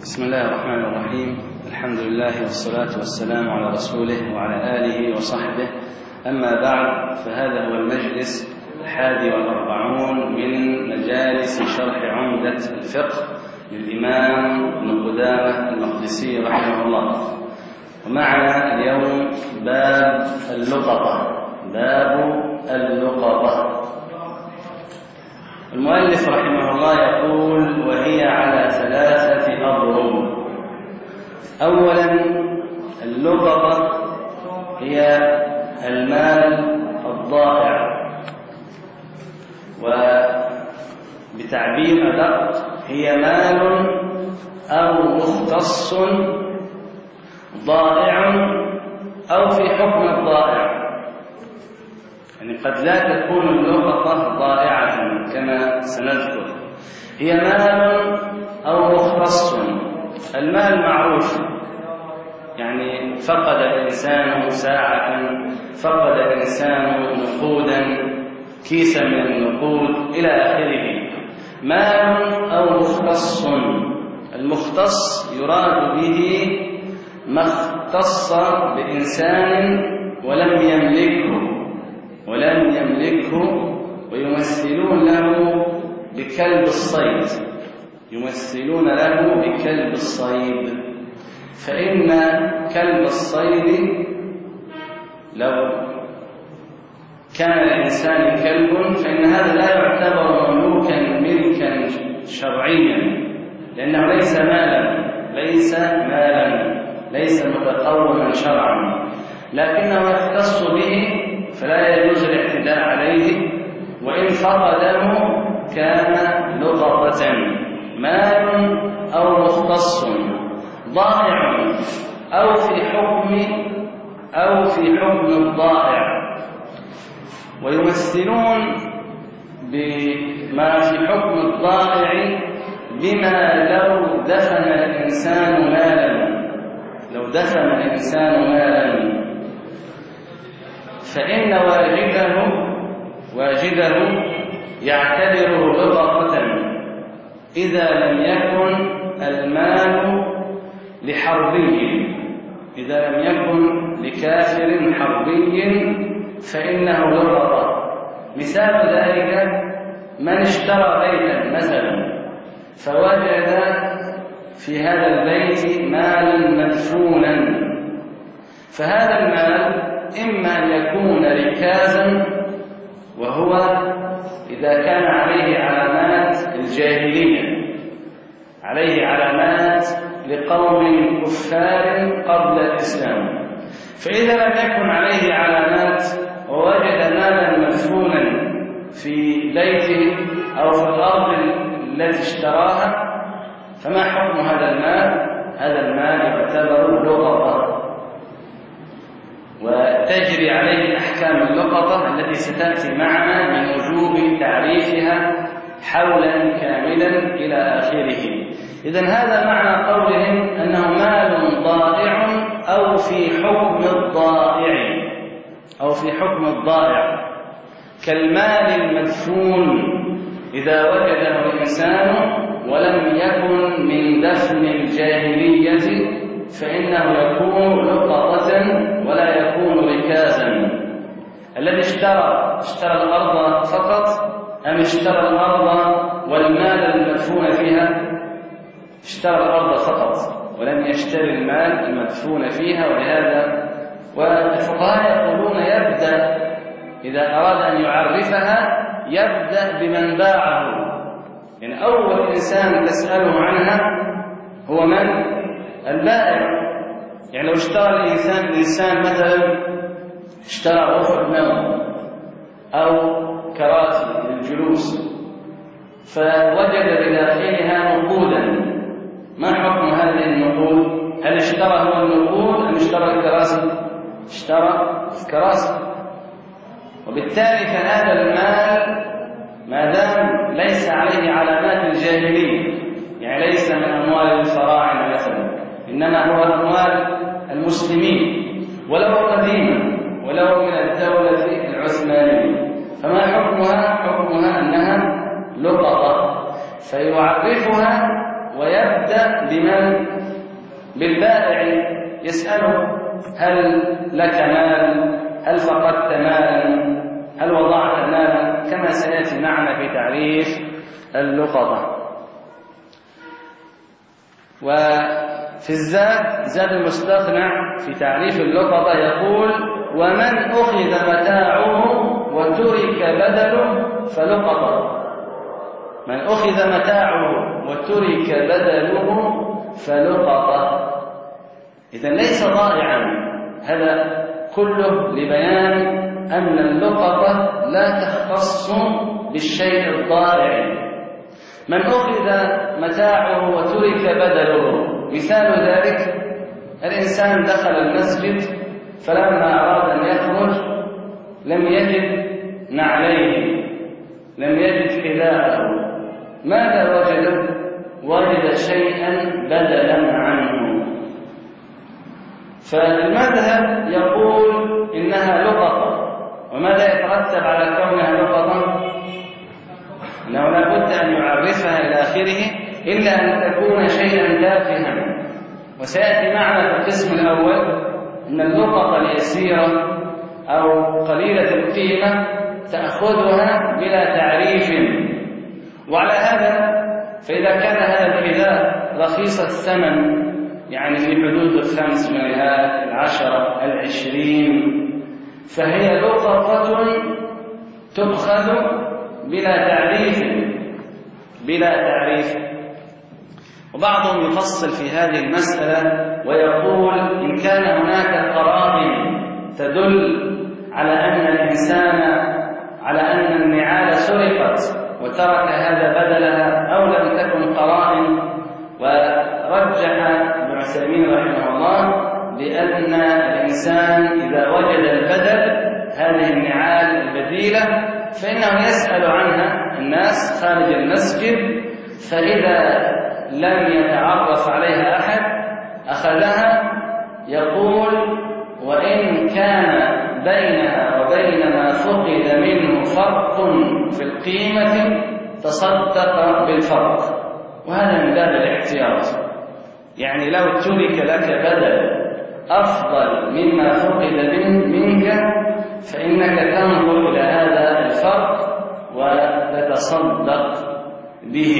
بسم الله الرحمن الرحيم. الحمد لله والصلاة والسلام على رسوله وعلى آله وصحبه. أما بعد، فهذا هو المجلس 41 من مجالس شرح عمدة الفقه للإمام ابن قدامة المقدسي رحمه الله. ومعنا اليوم باب اللقطة. المؤلف رحمه الله يقول: وهي على 3 أضرب. أولا، اللقطة هي المال الضائع، وبتعبير أدق هي مال أو مختص ضائع أو في حكم الضائع. يعني قد لا تكون اللقطة ضائعة كما سنذكر، هي مال أو مختص. المال معروف، يعني فقد الإنسان ساعة، فقد الإنسان نقودا، كيسا من النقود إلى آخره. مال أو مختص. المختص يراد به ما اختص بإنسان ولم يملكه ويمثلون له بكلب الصيد. فإن كلب الصيد لو كان الإنسان كلب فإن هذا لا يعتبر مملوكا ملكا شرعيا، لأنه ليس مالا، ليس متقوما شرعا، لكنه يختص به فلا يجوز الاعتداء عليه، وإن فقده كان لقطة. مال أو مختص ضائع أو في حكم الضائع. ويمثلون بما في حكم الضائع بما لو دفن الإنسان مالا فإن واجده يعتبره لقطة إذا لم يكن المال لحربي، إذا لم يكن لكافر حربي فإنه لقطة. مثال ذلك من اشترى بيتا مثلا فوجد في هذا البيت مالا مدفونا، فهذا المال إما أن يكون ركازا، وهو إذا كان عليه علامات الجاهلية، عليه علامات لقوم كفار قبل الإسلام. فإذا لم يكن عليه علامات ووجد مالا مدفونا في بيته أو في الأرض التي اشتراها، فما حكم هذا المال؟ هذا المال يعتبر لقطة، وتجري عليه أحكام اللقطة التي ستأتي معنا من وجوب تعريفها حولا كاملا إلى آخره. إذن هذا معنى قولهم أنه مال ضائع أو في حكم الضائع كالمال المدفون إذا وجده الإنسان ولم يكن من دفن الجاهلية فإنه يكون لقطة ولا يكون ركازا. الذي اشترى الأرض فقط أم اشترى الأرض والمال المدفون فيها؟ اشترى الأرض فقط ولم يشتري المال المدفون فيها. ولهذا والفقهاء يقولون يبدأ إذا أراد أن يعرفها يبدأ بمن باعه، يعني أول إنسان تسأله عنها هو من؟ البائع. يعني لو اشترى الإنسان مثلا اشترى غرفة نوم أو كراسي للجلوس فوجد بداخلها نقودا، ما حكم هذه النقود؟ هل اشترى هو النقود أم اشترى الكراسي؟ اشترى الكراسي. وبالتالي فهذا المال ما دام ليس عليه علامات الجاهلية، يعني ليس من أموال الفراعنة مثلا، إنما هو أموال المسلمين ولو قديما ولو من الدولة العثمانية، فما حكمها؟ حكمها أنها لقطة. فيعرفها ويبدأ بمن؟ بالبائع، يسأله: هل لك مال؟ هل فقدت مالا؟ هل وضعت مالا؟ كما سيأتي معنا في تعريف اللقطة. وفي زاد المستقنع في تعريف اللقطة يقول: ومن أخذ متاعه وترك بدله فلقطة. من أخذ متاعه وترك بدله فلقطة. إذن ليس ضائعا، هذا كله لبيان أن اللقطة لا تختص بالشيء الضائع. من أخذ متاعه وترك بدله، مثال ذلك: الإنسان دخل المسجد فلما أراد أن يخرج لم يجد نعليه، لم يجد حذاءه. ماذا وجد؟ وجد شيئا بدلا عنه. فالمذهب يقول إنها لقطة. وماذا يترتب على كونها لقطة؟ أنه لا بد أن يعرفها إلى آخره، إلا أن تكون شيئا تافها. وسيأتي معنا في القسم الأول أن اللقطة اليسيرة أو قليلة القيمة تأخذها بلا تعريف. وعلى هذا فإذا كان هذا الحذاء رخيص الثمن، يعني في حدود 5 مليات 10 20، فهي لقطة تؤخذ بلا تعريف، بلا تعريف. وبعضهم يفصل في هذه المسألة ويقول: إن كان هناك قرائن تدل على أن الإنسان، على أن النعال سرقت وترك هذا بدلها، أو لم تكن قرائن، ورجح ابن عثيمين رحمه الله بأن الإنسان إذا وجد البدل، هذه النعال البديلة، فإنه يسأل عنها الناس خارج المسجد، فإذا لم يتعرف عليها أحد أخذها. يقول: وإن كان بينها وبين ما فقد منه فرق في القيمة تصدق بالفرق. وهذا من باب الاحتياط، يعني لو ترك لك بدل أفضل مما فقد منك فإنك تنظر إلى هذا الفرق وتتصدق به.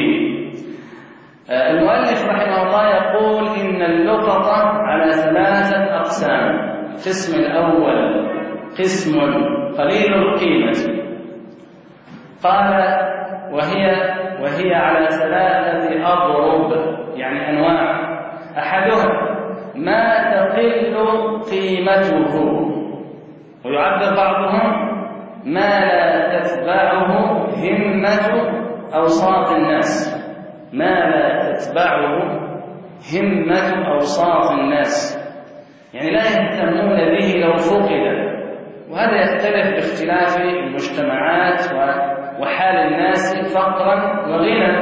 المؤلف رحمه الله يقول: إن اللقطة على 3 أقسام. القسم الأول قسم قليل القيمة، قال: وهي على 3 أضرب، يعني أنواع. أحدها ما تقل قيمته، ويعبر بعضهم ما لا تتبعه همة أوساط الناس، ما لا تتبعه همة أوساط الناس، يعني لا يهتمون به لو فقد. وهذا يختلف باختلاف المجتمعات وحال الناس فقرا وغنى.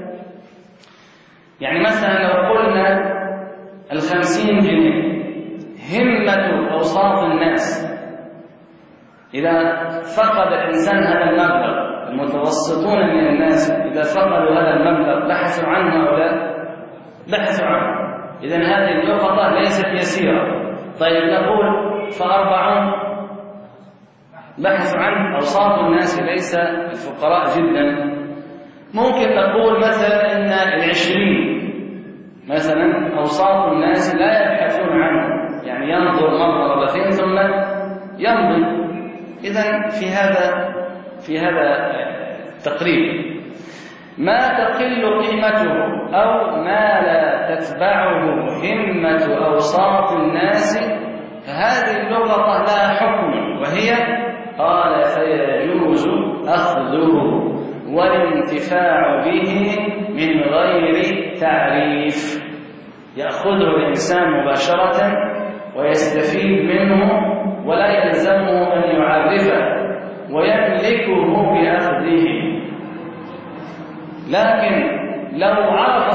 يعني مثلا لو قلنا 50 جنيه همة أوساط الناس، إذا فقد الإنسان هذا المبلغ، المتوسطون من الناس إذا فقدوا هذا المبلغ بحثوا عنه أو لا؟ بحثوا عنه. إذن هذه اللقطة ليست يسيرة. طيب نقول ف40 بحثوا عنه أوساط الناس ليس الفقراء جدا. ممكن نقول مثلا إن 20 مثلا أوساط الناس لا يبحثون عنه، يعني ينظر مرة مرتين ثم يمضي. إذن في هذا تقريب ما تقل قيمته أو ما لا تتبعه همة أوساط الناس، فهذه اللقطة لها حكم، وهي قال: فيجوز أخذه والانتفاع به من غير تعريف. يأخذه الإنسان مباشرة ويستفيد منه ولا يلزمه أن يعرفه ويملكه بأخذه. لكن لو عرف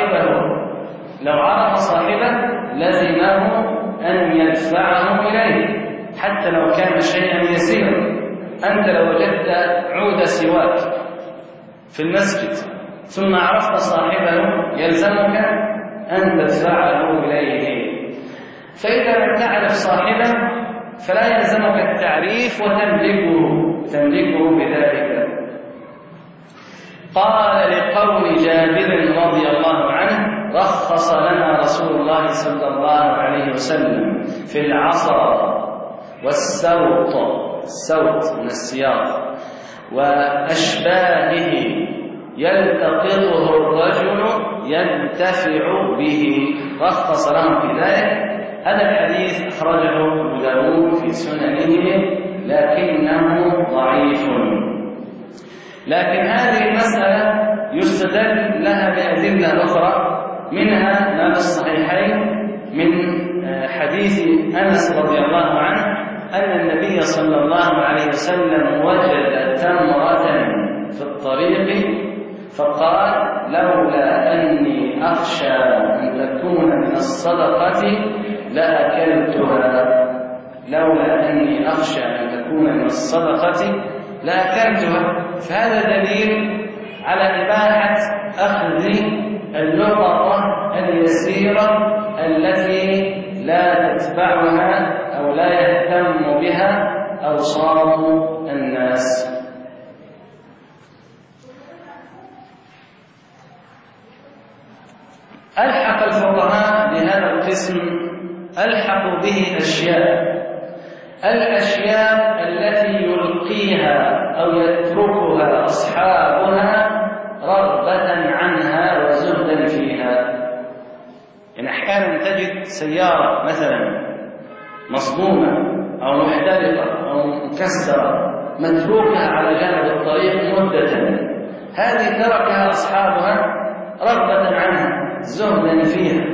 صاحبه لزمه أن يدفعه إليه حتى لو كان شيئا يسيرا. أنت لو وجدت عود سواك في المسجد ثم عرفت صاحبه يلزمك أن تدفعه إليه. فإذا لم تعرف صاحبه فلا يلزمك التعريف وتملكه بذلك. قال لقول جابر رضي الله عنه: رخص لنا رسول الله صلى الله عليه وسلم في العصا والسوط، السوط من السياط، وأشباهه يلتقطه الرجل ينتفع به، رخص لهم في ذلك. هذا الحديث أخرجه أبو داود في سننه لكنه ضعيف. لكن هذه المسألة يستدل لها بأدلة أخرى، منها ما في الصحيحين من حديث أنس رضي الله عنه أن النبي صلى الله عليه وسلم وجد تمرة في الطريق فقال: لولا أني أخشى أن تكون من الصدقة لأكلتها، لولا أني أخشى أن تكون من الصدقة لأكلتها. فهذا دليل على إباحة أخذ اللقطة اليسيرة التي لا تتبعها أو لا يهتم بها أوصاف الناس. ألحق الفقهاء بهذا القسم، ألحقوا به الأشياء التي يلقيها أو يتركها أصحابها رغبة عنها وزهدا فيها. يعني أحيانا تجد سيارة مثلا مصدومة أو محترقة أو مكسرة متروكة على جانب الطريق مدة، هذه تركها أصحابها رغبة عنها زهدا فيها.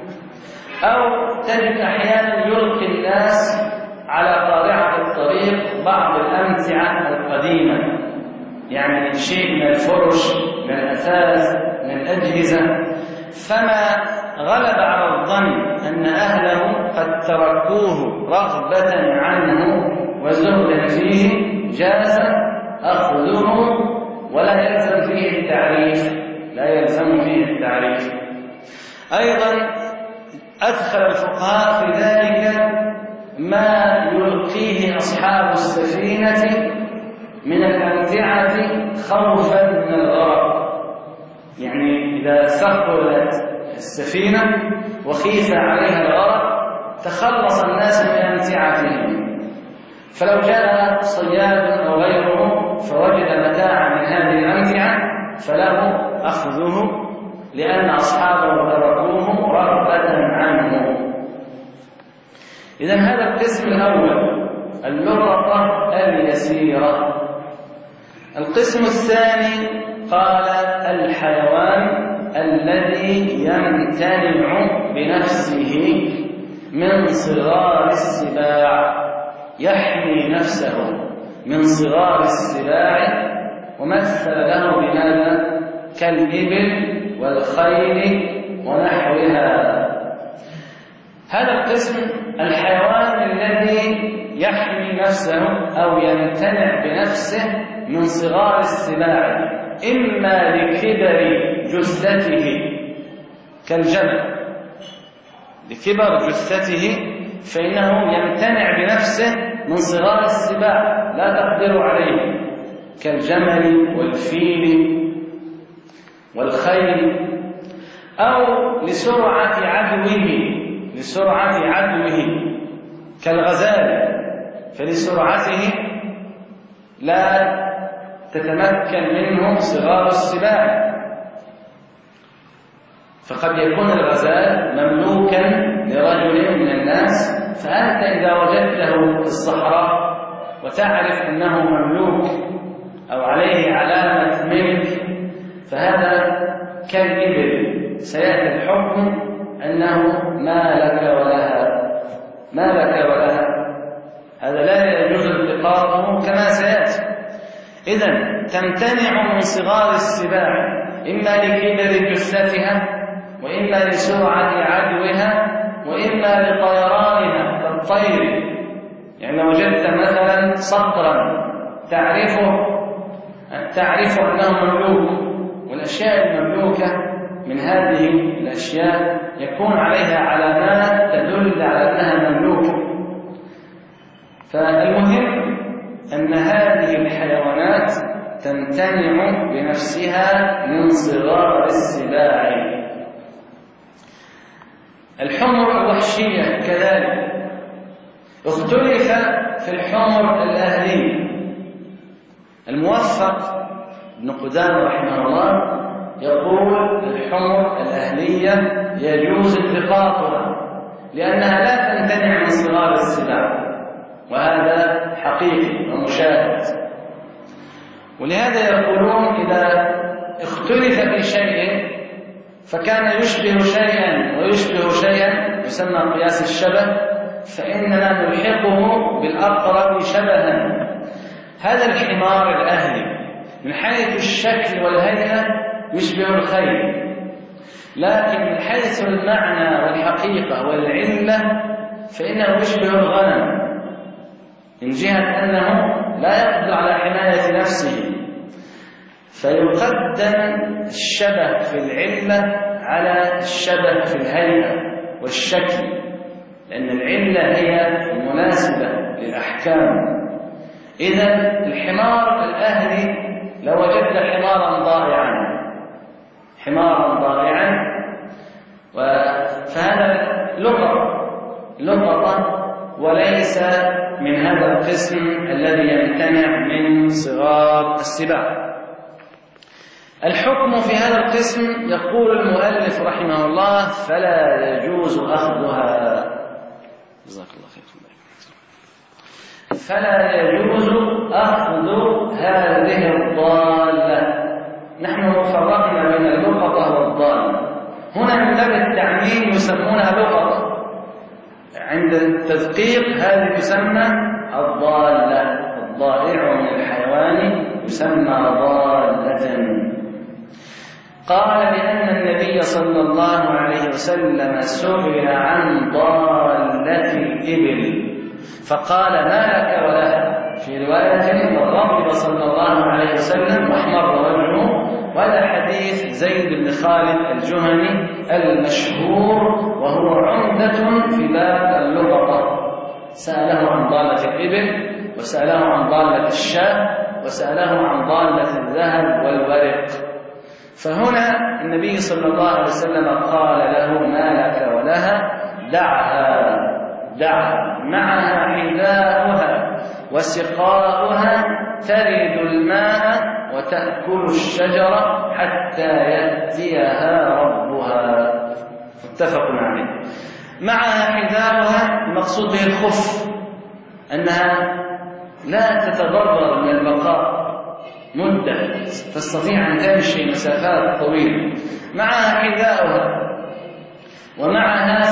أو تجد أحيانا يلقي الناس على قارعة الطريق بعض الأمتعة القديمة، يعني شيء من الفرش، من الأثاث، من الأجهزة، فما غلب على الظن أن أهله قد تركوه رغبة عنه وزهدا فيه جاز أخذه ولا يلزم فيه التعريف، لا يلزم فيه التعريف. أيضا أدخل الفقهاء في ذلك ما يلقيه أصحاب السفينة من الأمتعة خوفا من الغرق. يعني إذا ثقلت السفينة وخيف عليها الغرق تخلص الناس من أمتعتهم، فلو جاء صياد أو غيره فوجد متاعا من هذه الأمتعة فله أخذه لأن أصحابه تركوه رغبة عنه. إذن هذا القسم الأول، اللقطة اليسيرة. القسم الثاني قال: الحيوان الذي يمتنع بنفسه من صغار السباع، يحمي نفسه من صغار السباع، ومثل له بماذا؟ كالإبل والخيل ونحوها. هذا القسم الحيوان الذي يحمي نفسه أو يمتنع بنفسه من صغار السباع، إما لكبر جثته كالجمل، لكبر جثته فإنه يمتنع بنفسه من صغار السباع لا تقدر عليه كالجمل والفيل والخيل، أو لسرعة عدوه كالغزال، فلسرعته لا تتمكن منه صغار السباع. فقد يكون الغزال مملوكا لرجل من الناس، فأنت إذا وجدته في الصحراء وتعرف أنه مملوك أو عليه علامة ملك فهذا كالإبل، سيأتي الحكم أنه ما لك ولها، هذا لا يجوز التقاطه كما سيأتي. إذن تمتنع من صغار السباع إما لكبر جثتها، وإما لسرعة عدوها، وإما لطيرانها كالطير. يعني لو وجدت مثلا صقرا تعرف أنه مملوك والأشياء المملوكة من هذه الأشياء يكون عليها علامات تدل على أنها مملوكة. فالمهم أن هذه الحيوانات تمتنع بنفسها من صغار السباع. الحمر الوحشية كذلك اختلف في الحمر الأهلية. الموفق ابن قدامة رحمه الله يقول الحمر الأهلية يجوز التقاطها لأنها لا تمتنع من صغار السباع، وهذا حقيقي ومشاهد. ولهذا يقولون إذا اختلف في شيء فكان يشبه شيئا ويشبه شيئا يسمى قياس الشبه، فإننا نلحقه بالأقرب شبها. هذا الحمار الأهلي من حيث الشكل والهيئة يشبه الخيل، لكن من حيث المعنى والحقيقة والعلة فإنه يشبه الغنم، من جهة أنه لا يقدر على حماية نفسه، فيقدم الشبه في العلة على الشبه في الهيئة والشكل، لأن العلة هي المناسبة للأحكام. إذن الحمار الأهلي لو وجدت حمارا ضائعا فهذا لقطة وليس من هذا القسم الذي يمتنع من صغار السباع. الحكم في هذا القسم يقول المؤلف رحمه الله فلا يجوز أخذها. جزاك الله خير. فلا يجوز أخذ هذه الضالة. نحن فرقنا بين اللقطة والضالة، هنا من باب التعميم يسمونها لقطة، عند التدقيق هذه تسمى الضالة. الضائع من الحيوان يسمى ضالة. قال بأن النبي صلى الله عليه وسلم سئل عن ضالة الإبل فقال ما لك ولها. في رواية وغضب صلى الله عليه وسلم واحمر وجهه. وهذا حديث زيد بن خالد الجهني المشهور وهو عمدة في باب اللقطة. سأله عن ضالة الإبل، وسأله عن ضالة الشاة، وسأله عن ضالة الذهب والورق. فهنا النبي صلى الله عليه وسلم قال له ما لك ولها، دعها معها حذاؤها وسقاؤها ترد الماء وتأكل الشجرة حتى يأتيها ربها. متفق عليه. معها حذاؤها المقصود به الخف، أنها لا تتضرر من البقاء مدة، تستطيع أن تمشي مسافات طويلة. معها حذاؤها ومعها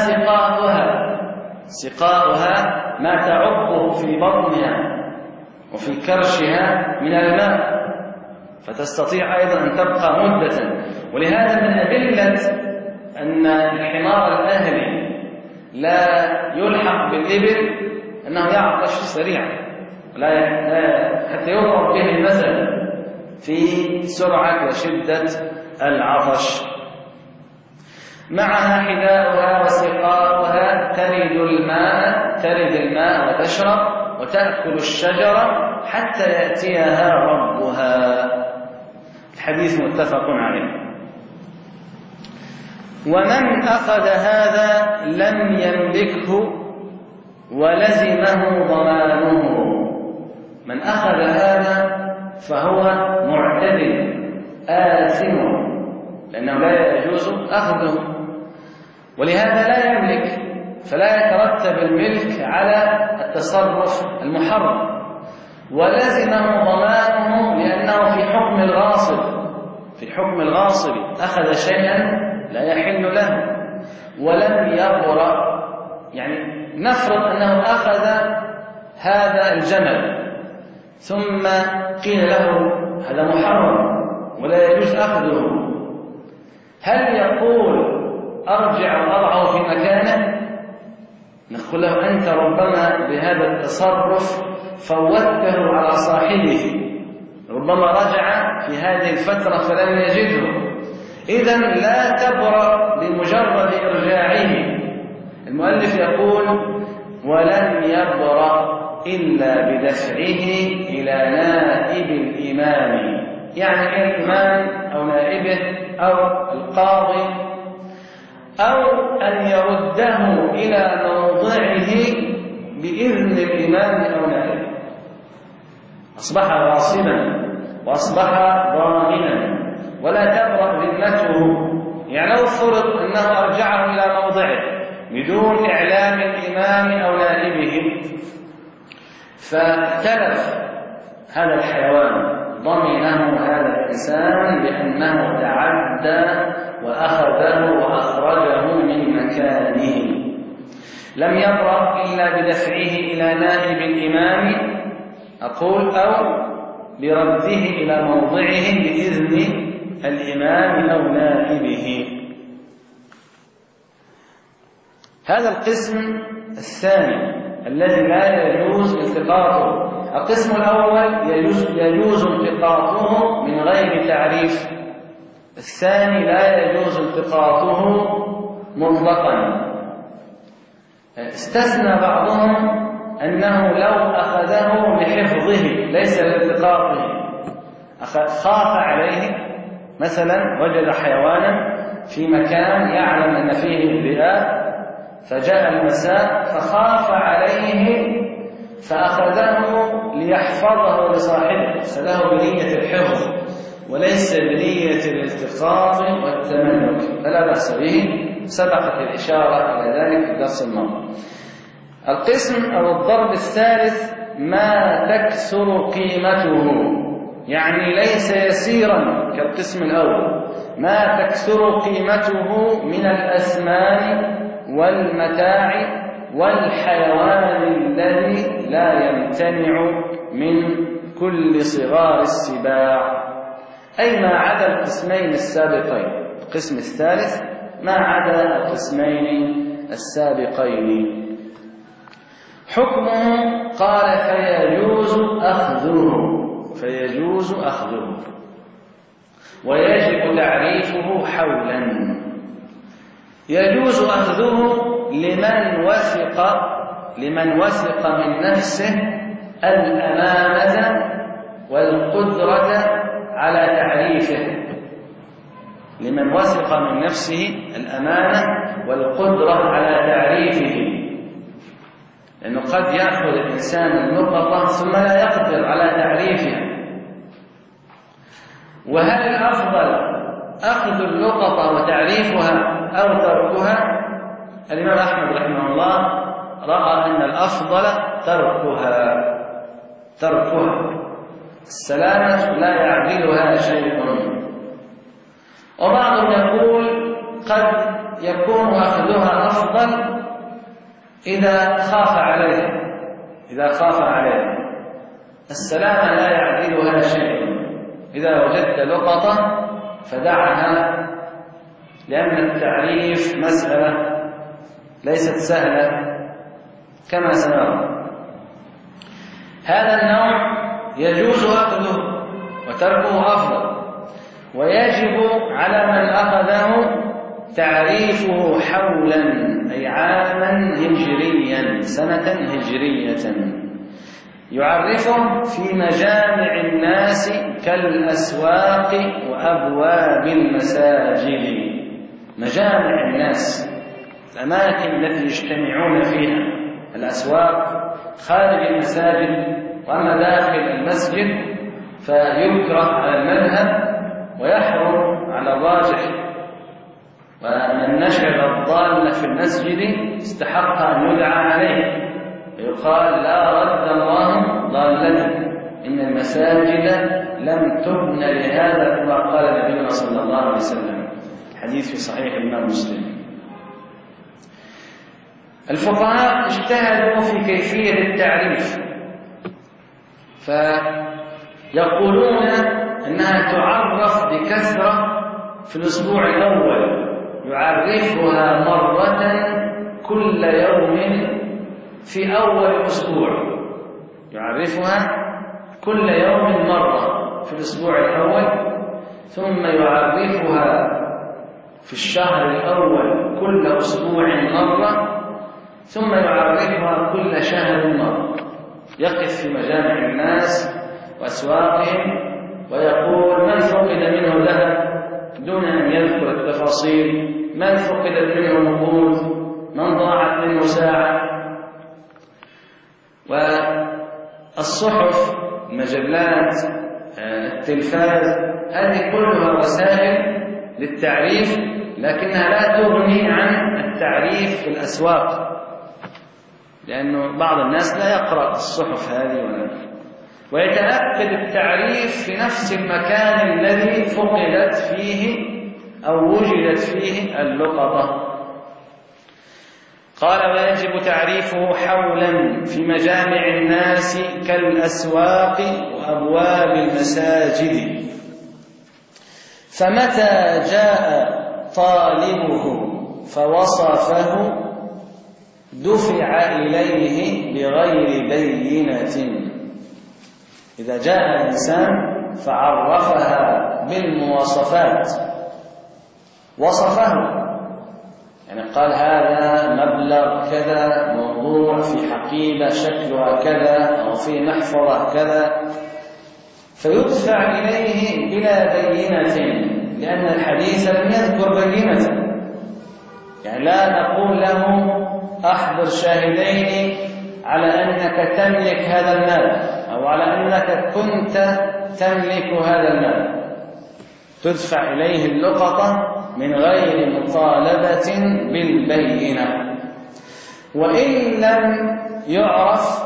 سقاؤها ما تعبه في بطنها وفي كرشها من الماء، فتستطيع أيضا أن تبقى مدة. ولهذا من أدلة أن الحمار الأهلي لا يلحق بالإبل أنه يعطش سريعا، حتى يضرب به المثل في سرعة وشدة العطش. معها حذاؤها وسقاؤها ترد الماء وتشرب وتأكل الشجرة حتى يأتيها ربها. الحديث متفق عليه. ومن أخذ هذا لم يملكه ولزمه ضمانه. من أخذ هذا فهو معتدل آثم، لأنه لا يجوز أخذه، ولهذا لا يملك، فلا يترتب الملك على التصرف المحرم. ولزمه ضمانه لأنه في حكم الغاصب أخذ شيئا لا يحل له ولم يبرأ. يعني نفرض أنه أخذ هذا الجمل ثم قيل له هذا محرم ولا يجوز أخذه، هل يقول أرجع وأضعه في مكانه؟ نقول له أنت ربما بهذا التصرف فوته على صاحبه، ربما رجع في هذه الفترة فلم يجده، إذن لا تبرأ بمجرد إرجاعه. المؤلف يقول ولن يبرأ إلا بدفعه إلى نائب الإمام، يعني الإمام أو نائبه أو القاضي، أو أن يرده إلى موضعه بإذن الإمام أو نائبه. أصبح غاصبا وأصبح ضامنا ولا تبرأ ذمته. يعني لو فرض أنه أرجعه إلى موضعه بدون إعلام الإمام أو نائبه فتلف هذا الحيوان، ضمنه هذا الإنسان بأنه تعدى وأخذه وأخرجه من مكانه. لم يبرأ إلا بدفعه إلى نائب الإمام أقول، أو برده إلى موضعه بإذن الإمام أو نائبه. هذا القسم الثاني الذي لا يجوز التقاطه. القسم الأول يجوز التقاطه من غير تعريف، الثاني لا يجوز التقاطه مطلقا. استثنى بعضهم أنه لو أخذه لحفظه ليس لالتقاطه، خاف عليه، مثلا وجد حيوانا في مكان يعلم أن فيه ذئاب فجاء المساء فخاف عليه فأخذه ليحفظه لصاحبه، أخذه بنية الحفظ وليس بنية الالتقاط والتملك، فلا بأس به، سبقت الإشارة إلى ذلك في الدرس الماضي. القسم أو الضرب الثالث ما تكثر قيمته، يعني ليس يسيرا كالقسم الأول، ما تكثر قيمته من الأثمان والمتاع والحيوان الذي لا يمتنع من كل صغار السباع، أي ما عدا القسمين السابقين. القسم الثالث ما عدا القسمين السابقين. حكمه قال فيجوز أخذه ويجب تعريفه حولا. يجوز أخذه لمن وثق من نفسه الأمانة والقدرة على تعريفه، لمن وثق من نفسه الأمانة والقدرة على تعريفه، لأنه قد يأخذ الإنسان النقطة ثم لا يقدر على تعريفها. وهل الأفضل أخذ اللقطة وتعريفها أو تركها؟ الإمام أحمد رحمه الله رأى أن الأفضل تركها، السلامة لا يعدلها شيء. وبعضهم يقول قد يكون أخذها أفضل إذا خاف عليها، السلامة لا يعدلها شيء. إذا وجدت لقطة فدعها، لأن التعريف مسألة ليست سهلة كما سنرى. هذا النوع يجوز أخذه وتركه أفضل، ويجب على من أخذه تعريفه حولا، أي عاما هجريا، سنة هجرية، يعرفه في مجامع الناس كالأسواق وأبواب المساجد. مجامع الناس الأماكن التي يجتمعون فيها، الأسواق خارج المساجد، وأما داخل المسجد فيكره على المذهب ويحرم على الراجح، ومن نشر الضالة في المسجد استحق أن يدعى عليه، يقال لا رد الله ضالته، إن المساجد لم تبن لهذا كما قال نبينا صلى الله عليه وسلم، حديث في صحيح الإمام مسلم. الفقهاء اجتهدوا في كيفية التعريف، فيقولون أنها تعرف بكثرة في الأسبوع الأول، يعرفها مرة كل يوم في أول أسبوع، يعرفها كل يوم مرة، في الأسبوع الأول، ثم يعرفها في الشهر الأول كل أسبوع مرة، ثم يعرفها كل شهر مرة. يقف في مجامع الناس وأسواقهم ويقول: من فقد منه ذهب، دون أن يذكر التفاصيل، من فقدت منه نقود، من ضاعت منه ساعة. والصحف، المجلات، التلفاز، هذه كلها وسائل للتعريف، لكنها لا تغني عن التعريف في الأسواق، لأنه بعض الناس لا يقرأ الصحف هذه ويتأكد التعريف في نفس المكان الذي فقدت فيه أو وجدت فيه اللقطة. قال: ويجب تعريفه حولا في مجامع الناس كالأسواق وأبواب المساجد. فمتى جاء طالبه فوصفه دفع إليه بغير بينة. إذا جاء الإنسان فعرفها بالمواصفات، وصفه، يعني قال: هذا مبلغ كذا، موضوع في حقيبة شكلها كذا، أو في محفظة كذا، فيدفع إليه بلا بينة، لأن الحديث لم يذكر بينة. يعني لا نقول له: أحضر شاهدين على أنك تملك هذا المال، أو على أنك كنت تملك هذا المال. تدفع إليه اللقطة من غير مطالبة بالبينة. وإن لم يعرف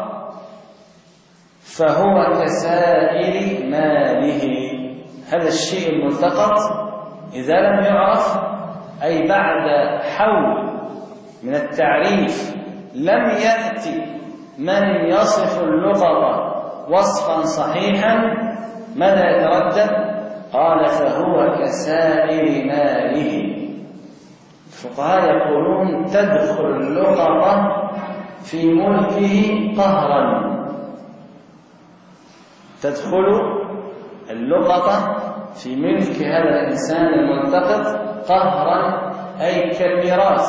فهو كسائر ماله. هذا الشيء الملتقط إذا لم يعرف، أي بعد حول من التعريف لم يأتي من يصف اللقطة وصفا صحيحا، ماذا يتردد؟ قال: فهو كسائر ماله. الفقهاء يقولون: تدخل اللقطة في ملكه قهرا. تدخل اللقطة في ملك هذا الإنسان الملتقط قهرا، أي كالميراث.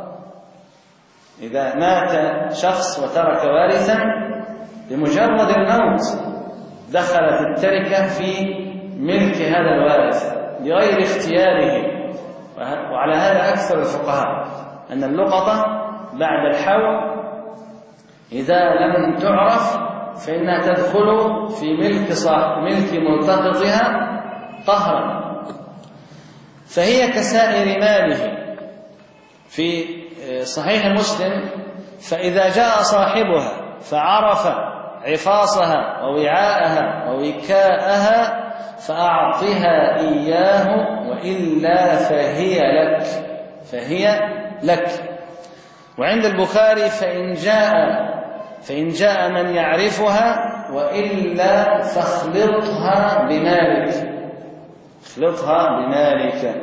إذا مات شخص وترك وارثا، بمجرد الموت دخلت التركة في ملك هذا الوارث بغير اختياره. وعلى هذا أكثر الفقهاء، أن اللقطة بعد الحول إذا لم تعرف فإنها تدخل في ملك ملتقطها قهرا، فهي كسائر ماله. في صحيح مسلم: فإذا جاء صاحبها فعرف عفاصها ووعاءها ووكاءها فأعطها إياه، وإلا فهي لك. وعند البخاري: فإن جاء من يعرفها وإلا فاخلطها بمالك. اخلطها بمالك.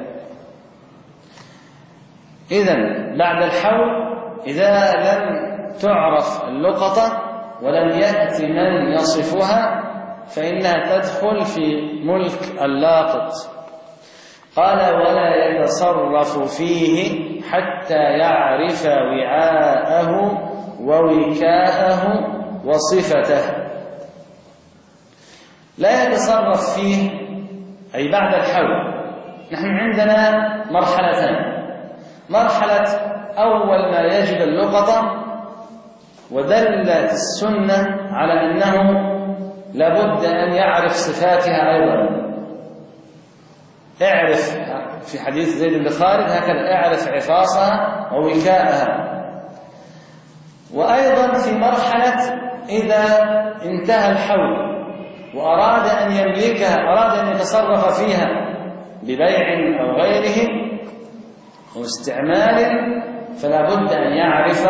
إذن بعد الحول إذا لم تعرف اللقطة ولم يأتي من يصفها فإنها تدخل في ملك اللاقط. قال: ولا يتصرف فيه حتى يعرف وعاءه ووكاءه وصفته. لا يتصرف فيه أي بعد الحول. نحن عندنا مرحلتان: مرحلة أول ما يجد اللقطة، ودلت السنة على أنه لابد أن يعرف صفاتها أيضا. اعرف، في حديث زيد بن خالد هكذا: اعرف عفاصها ووكاءها. وأيضا في مرحلة إذا انتهى الحول وأراد أن يملكها، أراد أن يتصرف فيها ببيع أو غيره أو استعمال، فلا بد أن يعرف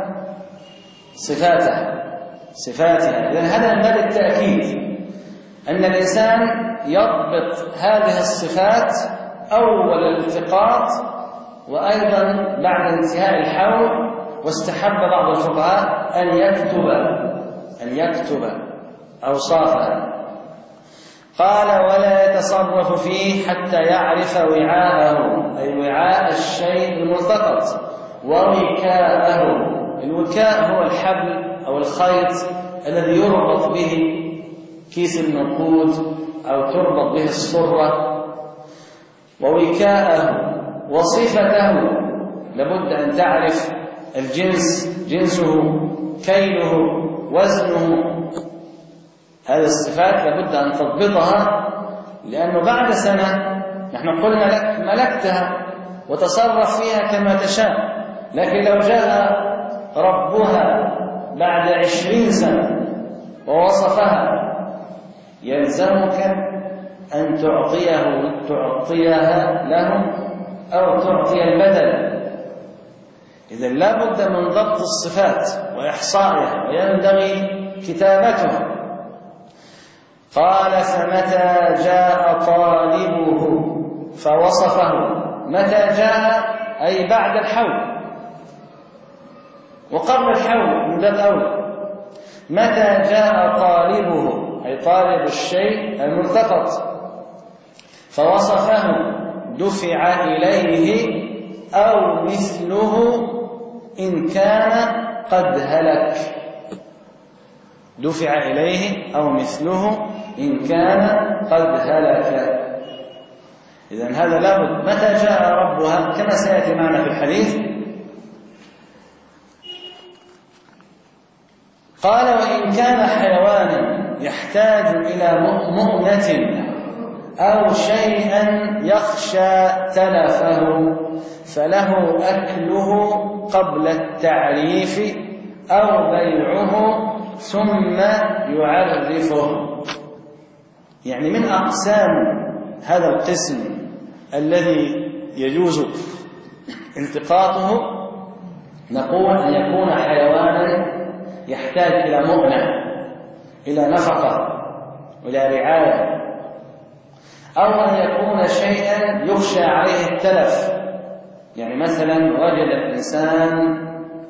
صفاتها. إذن هذا من باب التأكيد أن الإنسان يضبط هذه الصفات أول الالتقاط، وأيضا بعد انتهاء الحول. واستحب بعض الفقهاء أن يكتب أوصافها. قال ولا يتصرف فيه حتى يعرف وعاءه، أي وعاء الشيء الملتقط، ووكاءه. الوكاء هو الحبل أو الخيط الذي يربط به كيس النقود أو تربط به الصرة. ووكاءه وصفته، لابد أن تعرف الجنس، جنسه، كيله، وزنه. هذه الصفات لابد أن تضبطها، لأنه بعد سنة نحن قلنا لك ملكتها وتصرف فيها كما تشاء، لكن لو جاء ربها بعد 20 سنة ووصفها يلزمك أن تعطيها له أو تعطي البدل. إذن لا بد من ضبط الصفات وإحصائها، وينبغي كتابتها. قال فمتى جاء طالبه فوصفه. متى جاء أي بعد الحول، وقبل الحول من باب أولى. متى جاء طالبه أي طالب الشيء الملتقط، فوصفه دفع إليه أو مثله إن كان قد هلك. دفع إليه أو مثله إن كان قد هلك. إذن هذا لابد. متى جاء ربها كما سيأتي معنا في الحديث. قال وإن كان حيوانا يحتاج إلى مؤنة أو شيئا يخشى تلفه فله أكله قبل التعريف أو بيعه ثم يعرفه. يعني من أقسام هذا القسم الذي يجوز التقاطه، نقول أن يكون حيوانا يحتاج إلى مؤنة، إلى نفقة، إلى رعاية، أو أن يكون شيئا يخشى عليه التلف. يعني مثلا وجد الإنسان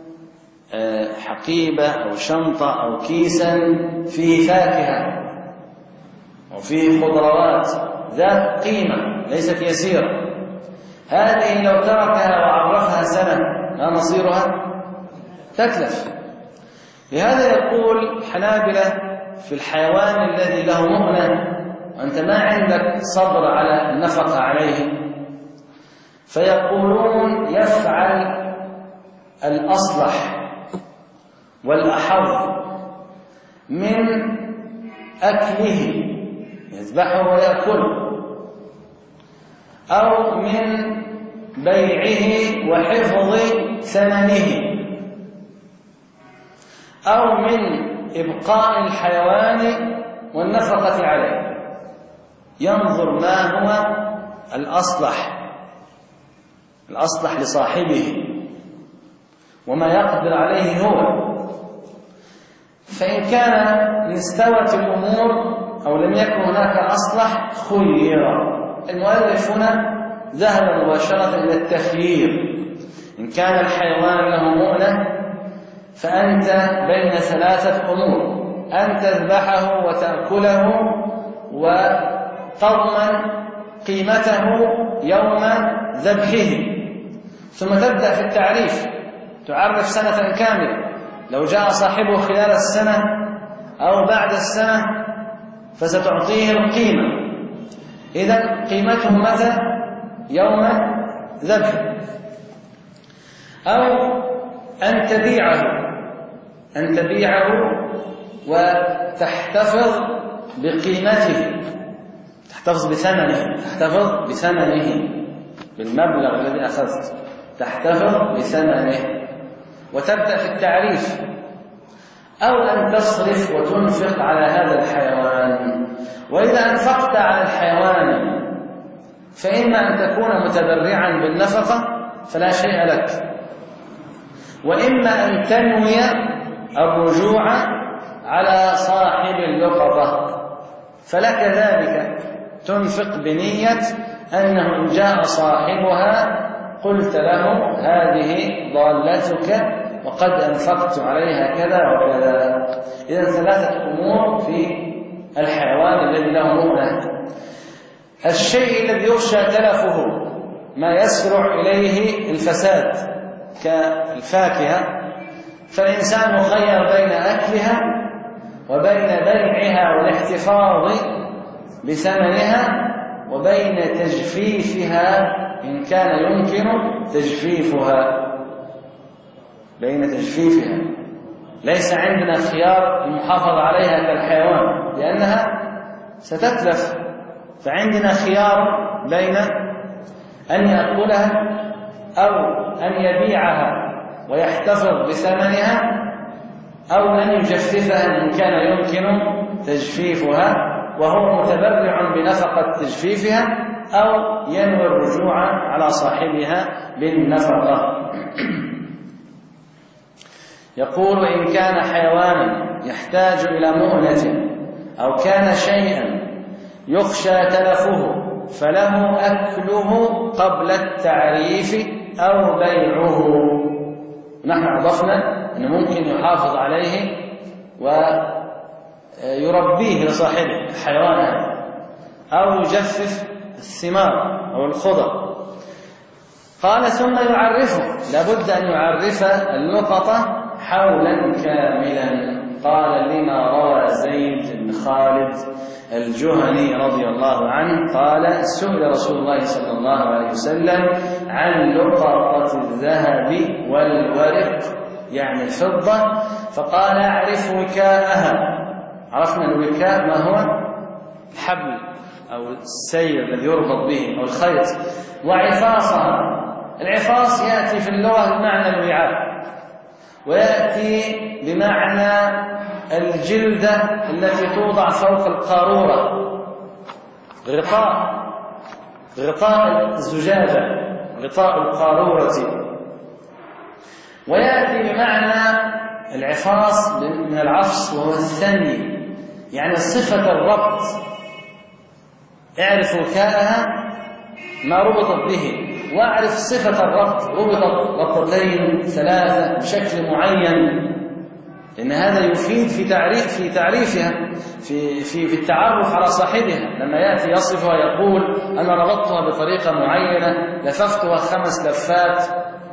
حقيبة أو شنطة أو كيسا فيه فاكهة وفيه خضروات ذات قيمة ليست يسيرة، هذه لو تركها وعرفها سنة ما مصيرها؟ تتلف. لهذا يقول حنابلة في الحيوان الذي له مؤنة وأنت ما عندك صبر على النفقة عليه، فيقولون يفعل الأصلح والأحظ من أكله، يذبحه ويأكله، أو من بيعه وحفظ ثمنه، أو من إبقاء الحيوان والنفقة عليه. ينظر ما هو الأصلح لصاحبه وما يقدر عليه هو. فإن كان إن استوت الأمور أو لم يكن هناك أصلح خير. المؤلف هنا ذهب مباشرة إلى التخيير. إن كان الحيوان له مؤنة فأنت بين 3 أمور: أن تذبحه وتأكله وتضمن قيمته يوم ذبحه، ثم تبدأ في التعريف، تعرف سنة كاملة. لو جاء صاحبه خلال السنة أو بعد السنة فستعطيه القيمة. إذن قيمته متى؟ يوم ذبحه. أو أن تبيعه وتحتفظ بقيمته، تحتفظ بثمنه بالمبلغ الذي أخذت، تحتفظ بثمنه وتبدأ في التعريف. أو أن تصرف وتنفق على هذا الحيوان. وإذا أنفقت على الحيوان فإما أن تكون متبرعا بالنفقة فلا شيء لك، وإما أن تنوي الرجوع على صاحب اللقطة فلك ذلك، تنفق بنية أنه إن جاء صاحبها قلت له هذه ضالتك وقد أنفقت عليها كذا وكذا. إذن 3 أمور في الحيوان الذي له مؤنة. الشيء الذي يخشى تلفه ما يسرع إليه الفساد كالفاكهة، فالإنسان مخير بين أكلها وبين بيعها والاحتفاظ بثمنها وبين تجفيفها إن كان يمكن تجفيفها. بين تجفيفها، ليس عندنا خيار المحافظة عليها كالحيوان لأنها ستتلف، فعندنا خيار بين أن يأكلها أو أن يبيعها ويحتفظ بثمنها أو أن يجففها إن كان يمكن تجفيفها وهو متبرع بنفقة تجفيفها، أو ينوي الرجوع على صاحبها بالنفقة. يقول: وإن كان حيوانا يحتاج إلى مؤنة أو كان شيئا يخشى تلفه فله أكله قبل التعريف أو بيعه. نحن أضفنا أنه ممكن يحافظ عليه ويربيه لصاحبه الحيوان أو يجفف الثمار أو الخضر. قال: ثم يعرفه، لابد أن يعرف اللقطة حولا كاملا. قال: لما روى زيد بن خالد الجهني رضي الله عنه قال: سئل رسول الله صلى الله عليه وسلم عن لقطة الذهب والورق يعني الفضة، فقال: أعرف وكاءها. عرفنا الوكاء ما هو؟ الحبل أو السير الذي يربط به أو الخيط. وعفاصها، العفاص يأتي في اللغة بمعنى الوعاء، ويأتي بمعنى الجلدة التي توضع فوق القارورة، غطاء الزجاجة، غطاء القارورة. ويأتي بمعنى العفاص من العفص وهو الثني، يعني صفة الربط. اعرف وكاءها ما ربطت به، واعرف صفة الربط، ربطت ربطتين ثلاثة بشكل معين، لأن هذا يفيد في تعريفها في التعرف على صاحبها. لما يأتي يصفها يقول: أنا ربطتها بطريقة معينة، لففتها 5 لفات.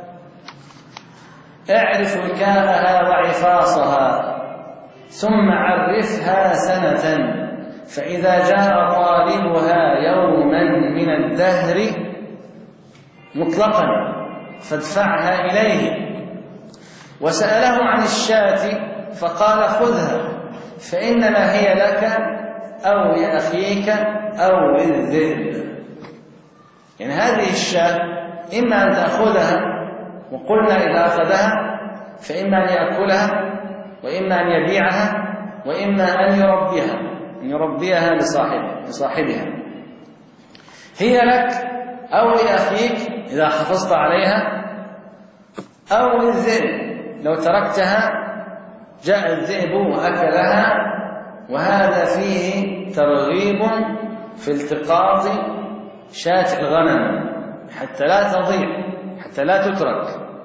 اعرف وكاءها وعفاصها ثم عرفها سنة، فإذا جاء طالبها يوما من الدهر مطلقا فادفعها إليه. وسأله عن الشاة فقال: خذها فإنما هي لك أو لأخيك أو للذئب. يعني هذه الشاة إما أن تأخذها، وقلنا إذا أخذها فإما أن يأكلها وإما أن يبيعها وإما أن يربيها لصاحبها. هي لك أو لأخيك إذا حافظت عليها، أو للذئب لو تركتها جاء الذئب وأكلها. وهذا فيه ترغيب في التقاط شاة الغنم حتى لا تضيع، حتى لا تترك.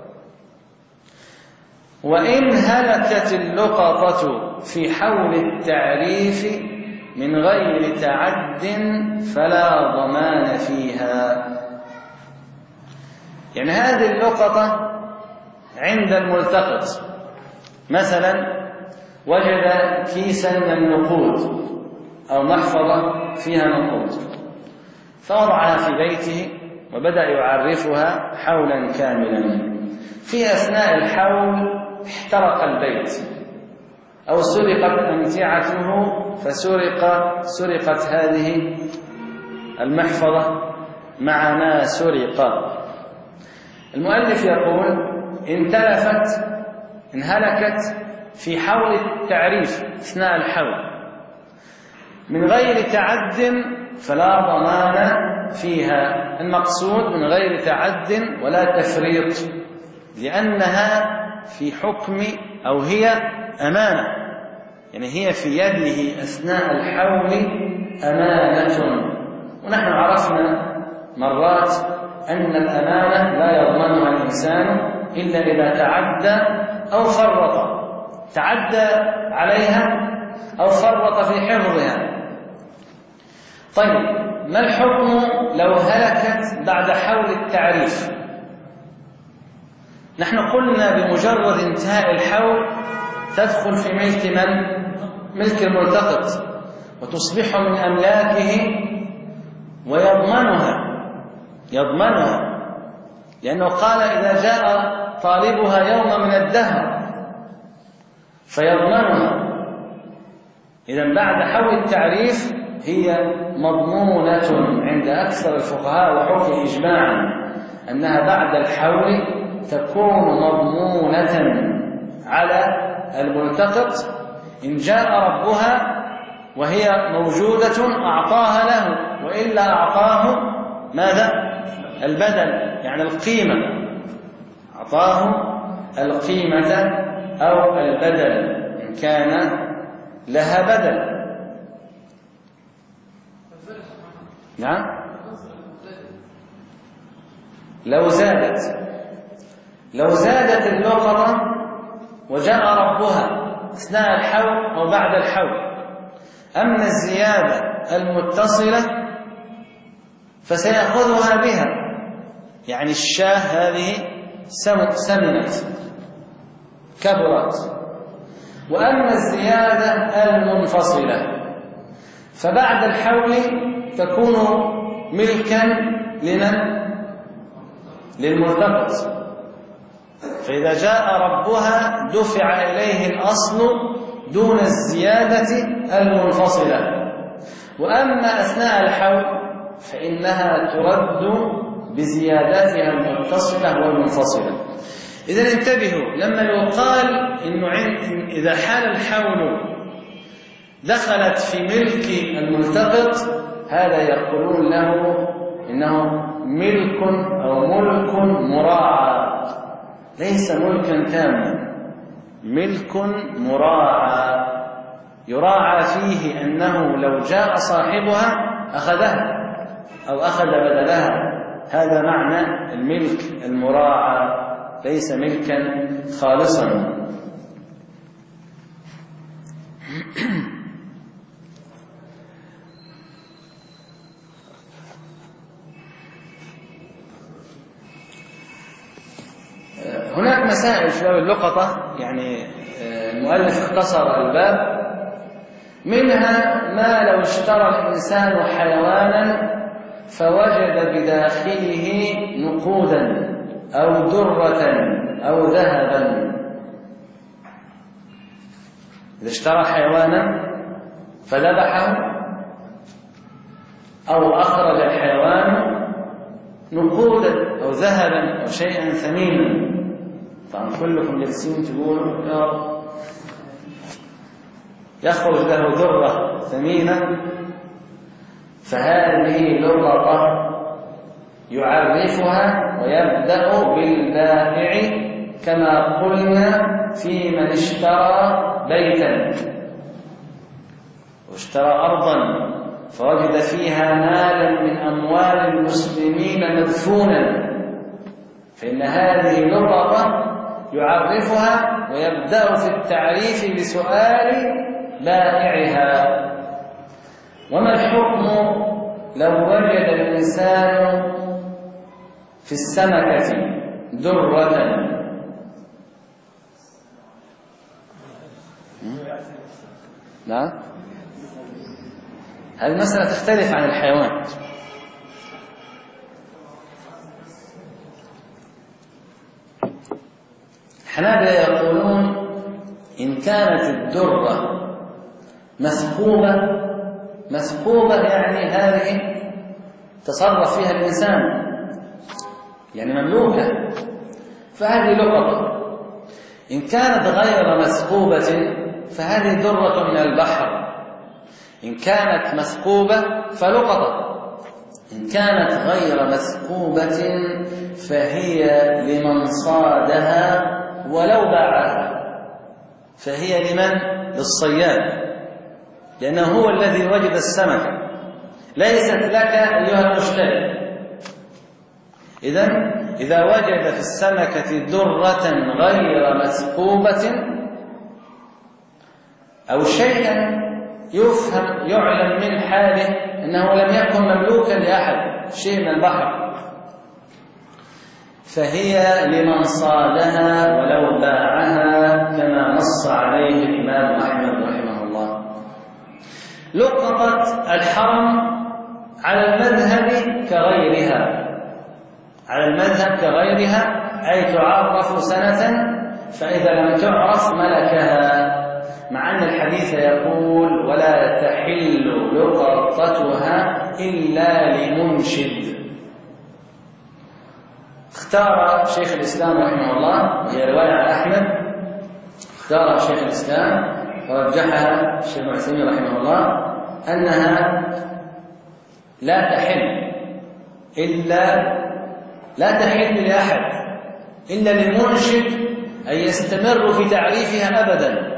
وإن هلكت اللقطة في حول التعريف من غير تعد فلا ضمان فيها. يعني هذه اللقطة عند الملتقط مثلا وجد كيسا من النقود أو محفظة فيها نقود، فوضعها في بيته وبدأ يعرفها حولا كاملا. في أثناء الحول احترق البيت أو سرقت أمتعته فسرقت هذه المحفظة مع ما سرق. المؤلف يقول: إن تلفت، إن هلكت في حول التعريف أثناء الحول من غير تعد فلا ضمان فيها. المقصود من غير تعد ولا تفريط، لأنها في حكم أو هي أمانة، يعني هي في يده أثناء الحول أمانة. ونحن عرفنا مرات أن الأمانة لا يضمنها الإنسان إلا إذا تعدى أو فرط. تعدى عليها أو فرط في حفظها. طيب ما الحكم لو هلكت بعد حول التعريف؟ نحن قلنا بمجرد انتهاء الحول تدخل في ملك من؟ ملك الملتقط، وتصبح من أملاكه ويضمنها، لأنه قال إذا جاء طالبها يوم من الدهر فيضمنها. إذن بعد حول التعريف هي مضمونة عند أكثر الفقهاء، وحكي إجماعا أنها بعد الحول تكون مضمونة على الملتقط. إن جاء ربها وهي موجودة أعطاها له، وإلا أعطاه ماذا؟ البدل، يعني القيمة، أعطاه القيمة أو البدل إن كان لها بدل. نعم. لو زادت اللقطة وجاء ربها أثناء الحول أو بعد الحول، أما الزيادة المتصلة فسيأخذها بها، يعني الشاة هذه سمنت كبرت. وأما الزيادة المنفصلة فبعد الحول تكون ملكا لمن؟ للملتقط. فإذا جاء ربها دفع إليه الأصل دون الزيادة المنفصلة. وأما أثناء الحول فإنها ترد بزيادتها المتصلة والمنفصلة. إذن انتبهوا، لما يقال إنه إذا حال الحول دخلت في ملك الملتقط، هذا يقولون له إنه ملك أو ملك مراعى، ليس ملكا تاما، ملك مراعى يراعى فيه أنه لو جاء صاحبها أخذها أو أخذ بدلها. هذا معنى الملك المراعى، ليس ملكا خالصا. هناك مسائل في باب اللقطة، يعني المؤلف اختصر الباب، منها ما لو اشترى الإنسان حيوانا فوجد بداخله نقودا أو درة أو ذهبا. إذا اشترى حيوانا فذبحه أو أخرج الحيوان نقودا أو ذهبا أو شيئا ثمينا، طبعا كلكم جالسين تقولوا يا رب يخرج له ذرة ثمينة، فهذه لقطة يعرفها ويبدأ بالبائع كما قلنا في من اشترى بيتا واشترى أرضا فوجد فيها مالا من أموال المسلمين مدفونا، فإن هذه لقطة يعرفها ويبدأ في التعريف بسؤال بائعها. وما الحكم لو وجد الإنسان في السمكة درة؟ نعم، هذه المسألة تختلف عن الحيوان. الحنابلة يقولون إن كانت الدرة مثقوبة يعني هذه تصرف فيها الإنسان، يعني مملوكة، فهذه لقطة. إن كانت غير مثقوبة فهذه درة من البحر. إن كانت مثقوبة فلقطة، إن كانت غير مثقوبة فهي لمن صادها ولو باعها، فهي لمن؟ للصياد، لأنه هو الذي وجد السمكة، ليست لك أيها المشتري. إذن إذا وجد في السمكة درة غير مثقوبة أو شيئا يفهم يعلم من حاله أنه لم يكن مملوكا لأحد، شيء من البحر، فهي لمن صادها ولو باعها، كما نص عليه الإمام أحمد رحمه الله. لقطة الحرم على المذهب كغيرها، على المذهب كغيرها، أي تعرف سنة، فإذا لم تعرف ملكها، مع أن الحديث يقول ولا تحل لقطتها إلا لمنشد. اختار شيخ الإسلام رحمه الله، وهي رواية عن أحمد، اختار شيخ الإسلام ورجحها الشيخ ابن عثيمين رحمه الله أنها لا تحل لأحد إلا لمنشد، أن يستمر في تعريفها أبدا.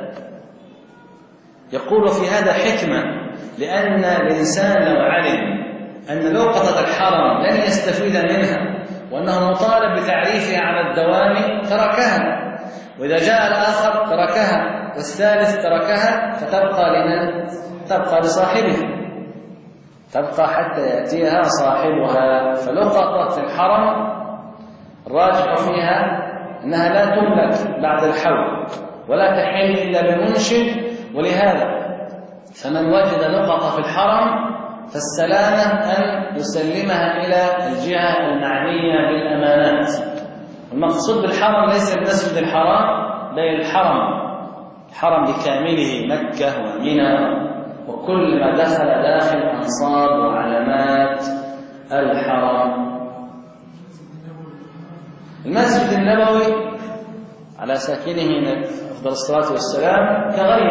يقول في هذا حكمة، لأن الإنسان لو علم أن لقطة الحرم لن يستفيد منها وأنه مطالب بتعريفها على الدوام تركها، وإذا جاء الآخر تركها، والثالث تركها، فتبقى لمن؟ تبقى لصاحبها، تبقى حتى يأتيها صاحبها. فلقطة الحرم الراجح فيها أنها لا تملك بعد الحول ولا تحل إلا بمنشد، ولهذا فمن وجد لقطة في الحرم فالسلامة أن يسلمها إلى الجهة المعنية بالأمانات. المقصود بالحرم ليس المسجد الحرام، بل الحرم بكامله، مكة ومنى وكل ما دخل داخل أنصاب وعلامات الحرم. المسجد النبوي على ساكنه أفضل الصلاة والسلام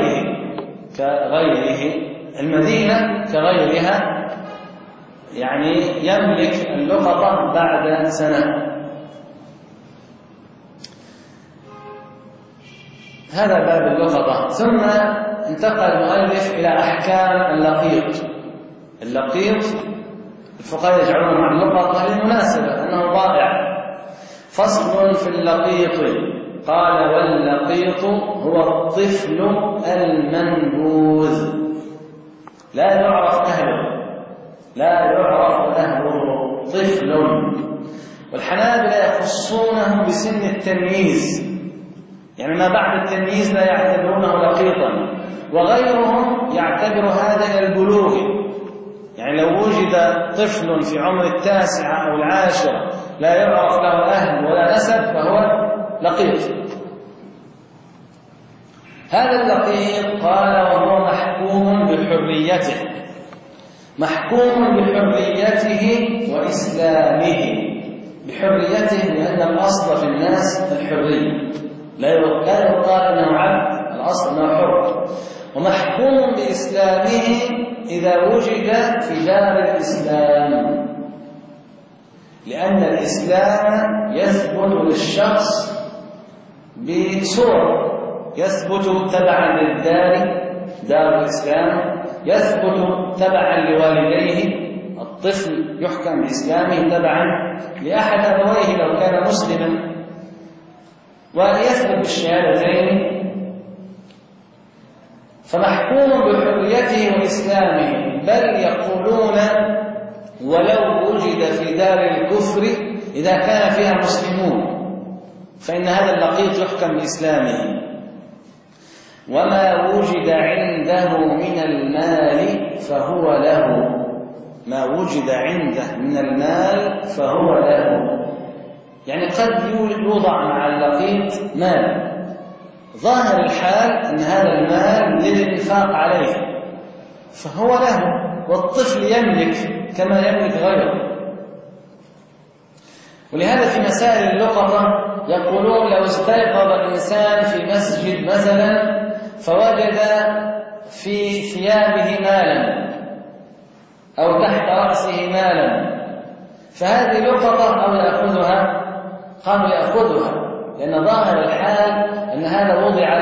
كغيره، المدينة كغيرها، يعني يملك اللقطة بعد سنة. هذا باب اللقطة. ثم انتقل المؤلف إلى أحكام اللقيط. الفقهاء يجعلونه مع اللقطة للمناسبة أنه ضائع. فصل في اللقيط. قال واللقيط هو الطفل المنبوذ لا يعرف أهله، طفل. والحنابلة يخصونه بسن التمييز، يعني ما بعد التمييز لا يعتبرونه لقيطا، وغيرهم يعتبر هذا البلوغ. يعني لو وجد طفل في عمر 9 أو 10 لا يعرف له أهل ولا نسب فهو لقيط. هذا اللقيط قال وهو محكوم بحريته وإسلامه. بحريته لأن الأصل في الناس الحرية، لا يقال أنه عبد، الأصل أنه حر. ومحكوم بإسلامه إذا وجد في دار الإسلام، لأن الإسلام يثبت للشخص بصور، يثبت تبعا للدار، دار الإسلام، يثبت تبعا لوالديه. الطفل يحكم بإسلامه تبعا لأحد أبويه لو كان مسلما، ويثبت بالشهادتين. فمحكوم بحريته وإسلامه، بل يقولون ولو وجد في دار الكفر إذا كان فيها مسلمون فإن هذا اللقيط يحكم بإسلامه. وما وجد عنده من المال فهو له، ما وجد عنده من المال فهو له. يعني قد يوضع مع اللقيط مال، ظاهر الحال أن هذا المال للإنفاق عليه فهو له، والطفل يملك كما يملك غيره. ولهذا في مسائل اللقطة يقولون لو استيقظ الإنسان في مسجد مثلا فوجد في ثيابه مالا أو تحت رأسه مالا، فهذه لقطة أو يأخذها؟ قالوا يأخذها، لأن ظاهر الحال أن هذا وضع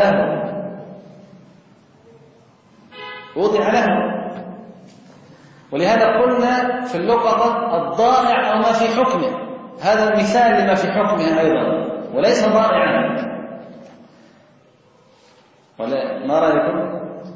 له. ولهذا قلنا في اللقطة الضائع أو ما في حكمه، هذا المثال لما في حكمه أيضا وليس ضائعا. ولا ما رأيكم؟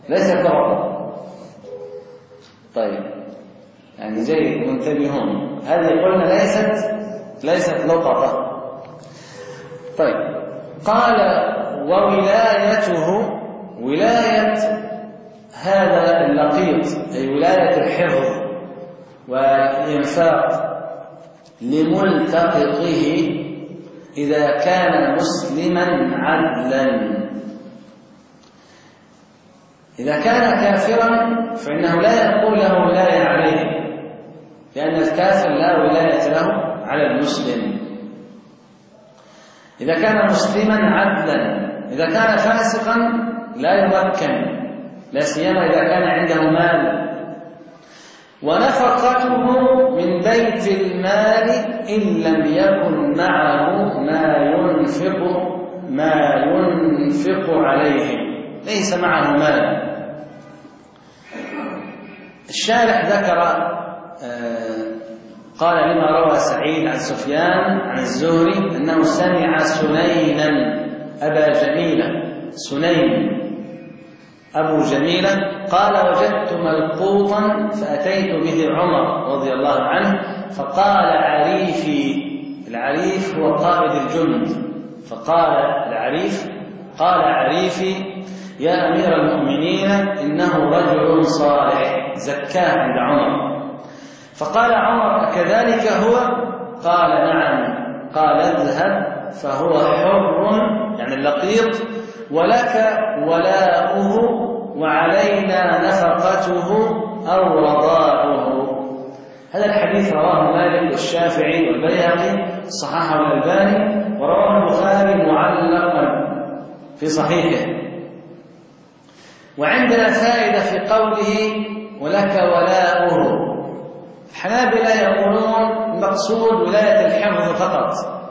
ليست لقطة. طيب يعني جيد، منتبهون، هذه قلنا ليست لقطة. طيب قال وولايته، ولاية هذا اللقيط أي ولاية الحفظ والإنفاق لملتقطه إذا كان مسلما عدلا. إذا كان كافرا فإنه لا يقول له ولاية عليه، لأن الكافر لا ولاية له على المسلم. إذا كان مسلما عدلا، إذا كان فاسقا لا يمكن، لا سيما إذا كان عنده مال. ونفقته من بيت المال إن لم يكن معه ما ينفق عليه، ليس معه مال. الشارح ذكر قال لما روى سعيد عن سفيان عن الزهري أنه سمع سنينا أبا جميلة، سنين أبو جميلة قال وجدت ملقوطا فأتيت به عمر رضي الله عنه فقال عريفي، العريف هو قائد الجند، فقال العريف قال عريفي يا أمير المؤمنين إنه رجل صالح، زكاه عند عمر. فقال عمر أكذلك هو؟ قال نعم. قال اذهب فهو حر يعني اللقيط، ولك ولاؤه وعلينا نفقته أو رضاعه. هذا الحديث رواه مالك والشافعي والبيهقي صححه الألباني، ورواه البخاري معلقا في صحيحه. وعندنا فائدة في قوله ولك ولاؤه. الحنابلة يقولون المقصود ولاية الحفظ فقط،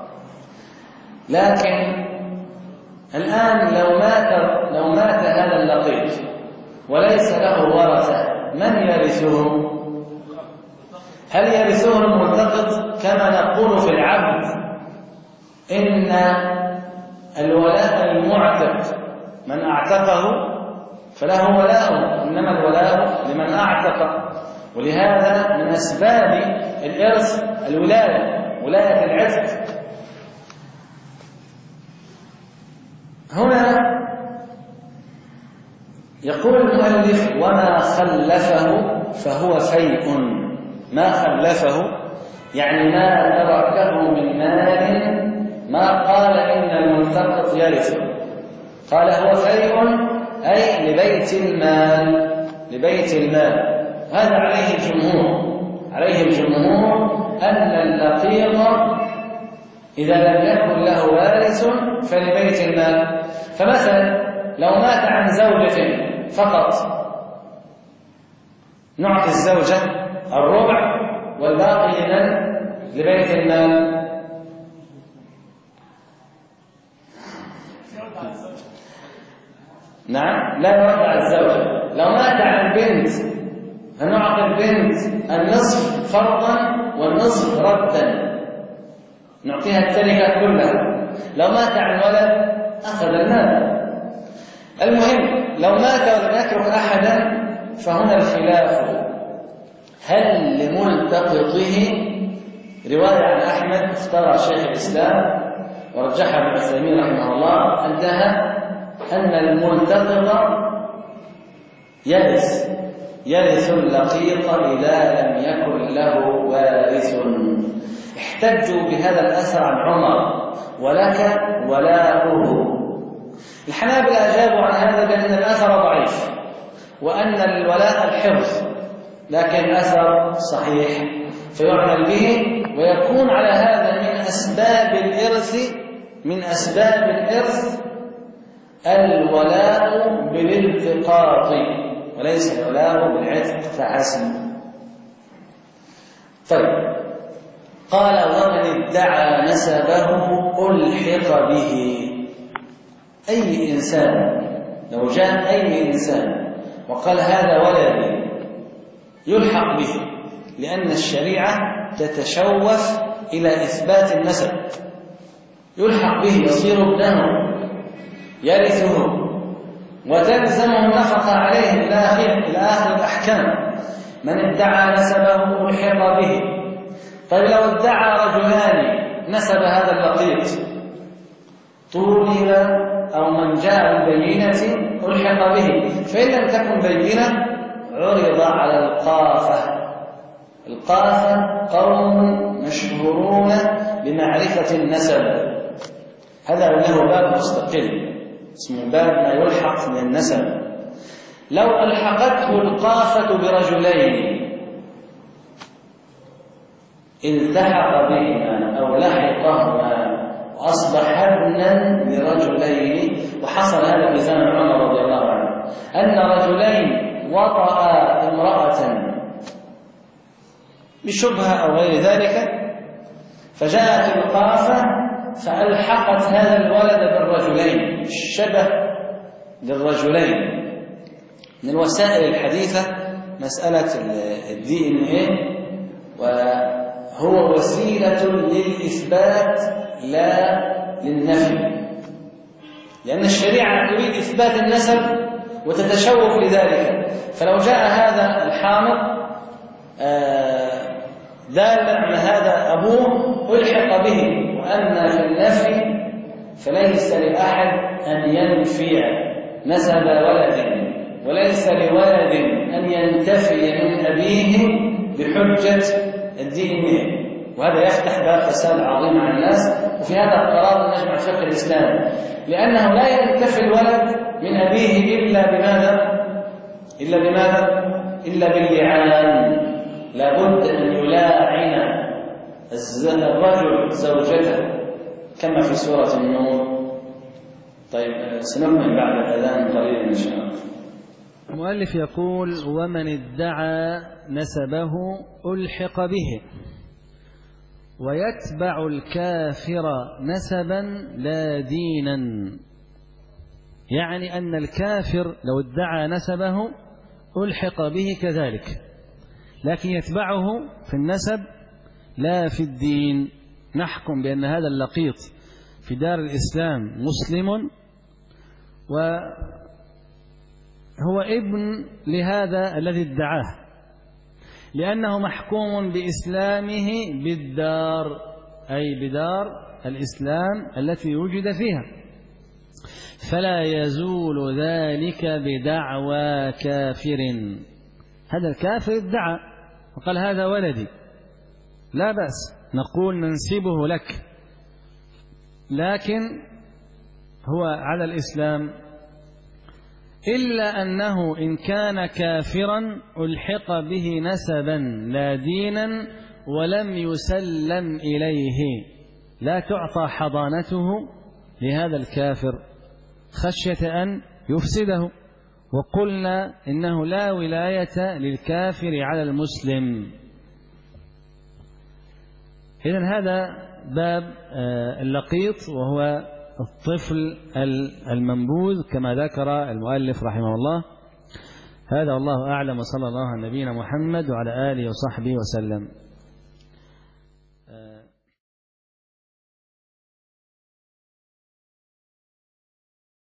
لكن الآن لو مات هذا اللقيط وليس له ورثة من يرثه؟ هل يرثه الملتقط كما نقول في العبد إن الولاء المعتق من أعتقه فله ولاء، إنما الولاء لمن أعتق. ولهذا من أسباب الإرث ولاية العتق. هنا يقول المؤلف وما خلفه فهو فيء. ما خلفه يعني ما تركه من مال، ما قال إن الملتقط يرثه، قال هو فيء أي لبيت المال. هذا عليه الجمهور أن اللقيط إذا لم يكن له وارث فلبيت المال. فمثلا لو مات عن زوجة فقط نعطي الزوجة الربع والباقي لبيت المال. نعم لا يرضع الزوجة. لو مات عن بنت نعطي البنت النصف فرضا والنصف ردا، نعطيها التركة كلها. لو مات عن ولد أخذ المال. المهم لو مات ولم يترك أحدا فهنا الخلاف، هل لملتقطه؟ رواية عن أحمد اختار شيخ الإسلام ورجحها ابن عثيمين رحمه الله انتهى أن الملتقط يرث اللقيط إذا لم يكن له وارث. احتجوا بهذا الأثر عن عمر ولك ولاؤه. الحنابلة أجابوا عن هذا بأن الأثر ضعيف وأن الولاء الحفظ، لكن الأثر صحيح فيعمل به ويكون على هذا من أسباب الإرث الولاء بالالتقاط وليس الولاء بالعتق فحسب. طيب قال ومن ادعى نسبه ألحق به. أي إنسان لو جاء أي إنسان وقال هذا ولدي يلحق به، لأن الشريعة تتشوف إلى إثبات النسب. يلحق به يصير ابنه يرثه. وتلزمه النفقة عليه إلى آخر الأحكام. من ادعى نسبه ألحق به. طيب لو ادعى رجلان نسب هذا اللقيط طولب أو من جاء بالبينة ألحق به، فإن لم تكن بينة عرض على القافة. القافة قوم مشهورون بمعرفة النسب، هذا له باب مستقل اسمه باب ما يلحق من النسب. لو ألحقته القافة برجلين التحق بهما أو لحقهما وأصبح ابنا لرجلين، وحصل هذا في زمن عمر رضي الله عنه أن رجلين وطأ امرأة بشبهة أو غير ذلك، فجاءت القافة فألحقت هذا الولد بالرجلين، الشبه للرجلين. من الوسائل الحديثة مسألة DNA، وهو وسيلة للإثبات لا للنفي، لأن الشريعة تريد إثبات النسب وتتشوف لذلك. فلو جاء هذا الحامض دالا على هذا أبوه ألحق به، وأما في النفي فليس لأحد أن ينفي نسب ولد، وليس لولد أن ينتفي من أبيه بحجة الدين، وهذا يفتح باب فساد عظيم على الناس. وفي هذا قرار نجمع فقه الإسلام، لأنه لا ينتفي الولد من أبيه إلا بماذا؟ إلا باللعان. لابد أن يلاعن الرجل زوجته كما في سورة النور. طيب سنكمل بعد الأذان قليلا إن شاء الله. المؤلف يقول: ومن ادعى نسبه ألحق به، ويتبع الكافر نسبا لا دينا. يعني أن الكافر لو ادعى نسبه ألحق به كذلك، لكن يتبعه في النسب لا في الدين. نحكم بأن هذا اللقيط في دار الإسلام مسلم وهو ابن لهذا الذي ادعاه، لأنه محكوم بإسلامه بالدار، أي بدار الإسلام التي وجد فيها، فلا يزول ذلك بدعوى كافر. هذا الكافر ادعى وقال هذا ولدي، لا بأس نقول ننسبه لك، لكن هو على الإسلام، إلا أنه إن كان كافرا ألحق به نسبا لا دينا ولم يسلم إليه، لا تعطى حضانته لهذا الكافر خشية أن يفسده. وقلنا إنه لا ولاية للكافر على المسلم. إذن هذا باب اللقيط، وهو الطفل المنبوذ كما ذكر المؤلف رحمه الله. هذا والله أعلم، وصلى الله على نبينا محمد وعلى آله وصحبه وسلم.